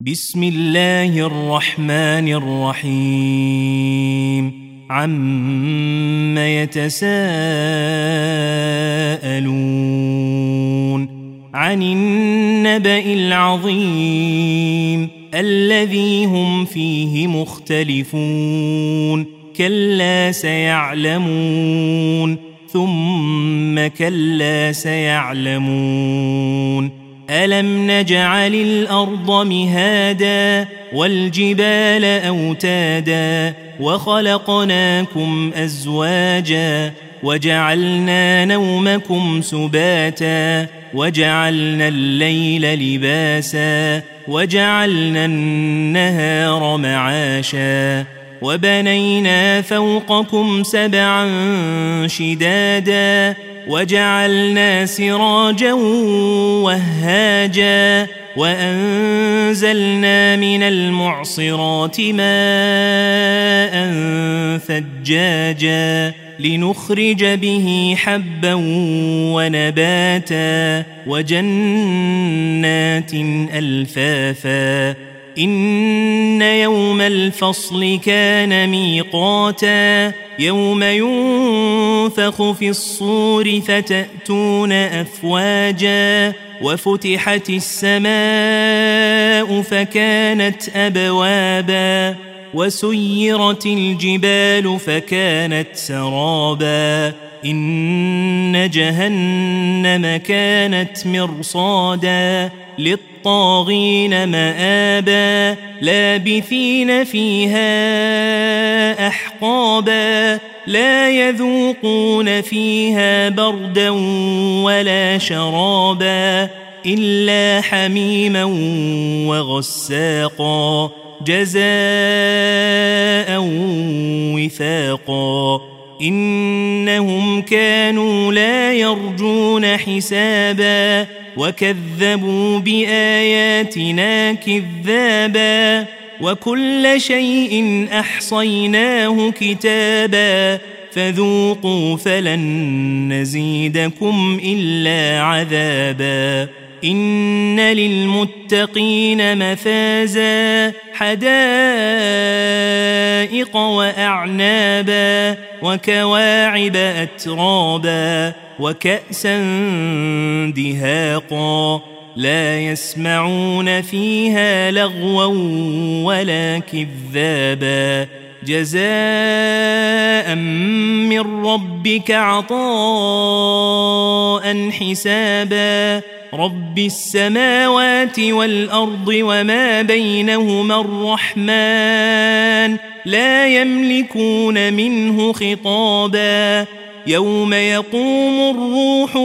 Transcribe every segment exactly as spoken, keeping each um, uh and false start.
بسم الله الرحمن الرحيم عم يتساءلون عن النبأ العظيم الذي هم فيه مختلفون كلا سيعلمون ثم كلا سيعلمون ألم نجعل الأرض مهادا والجبال أوتادا وخلقناكم أزواجا وجعلنا نومكم سباتا وجعلنا الليل لباسا وجعلنا النهار معاشا وبنينا فوقكم سبعا شدادا وجعلنا سراجا وهاجا وأنزلنا من المعصرات ماء ثجاجا لنخرج به حبا ونباتا وجنات ألفافا إن يوم الفصل كان ميقاتا يوم ينفخ في الصور فتأتون أفواجا وفتحت السماء فكانت أبوابا وسيرت الجبال فكانت سرابا إن جهنم كانت مرصادا للطاغين مآبا لابثين فيها أحقابا لا يذوقون فيها بردا ولا شرابا إلا حميما وغساقا جزاء وفاقا إنهم كانوا لا يرجون حسابا وكذبوا بآياتنا كذابا وكل شيء أحصيناه كتابا فذوقوا فلن نزيدكم إلا عذابا إن للمتقين مفازا حدائق وأعنابا وكواعب أترابا وكأسا دهاقا لا يسمعون فيها لغوا ولا كذابا جزاء من ربك عطاء حسابا رب السماوات والأرض وما بينهما الرحمن لا يملكون منه خطابا يوم يقوم الروح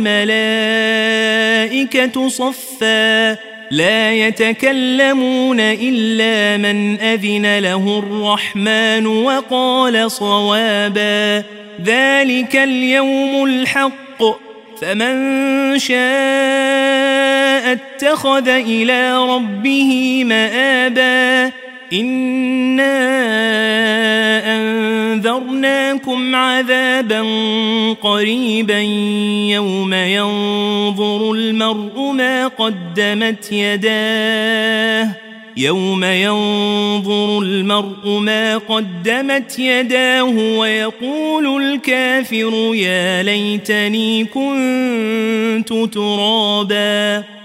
والملائكة صفا لا يتكلمون إلا من أذن له الرحمن وقال صوابا ذلك اليوم الحق فمن شاء اتخذ إلى ربه مآبا إنا أنذرناكم عذابا قريبا يوم ينظر المرء ما قدمت يداه يوم ينظر المرء ما قدمت يداه ويقول الكافر يا ليتني كنت ترابا.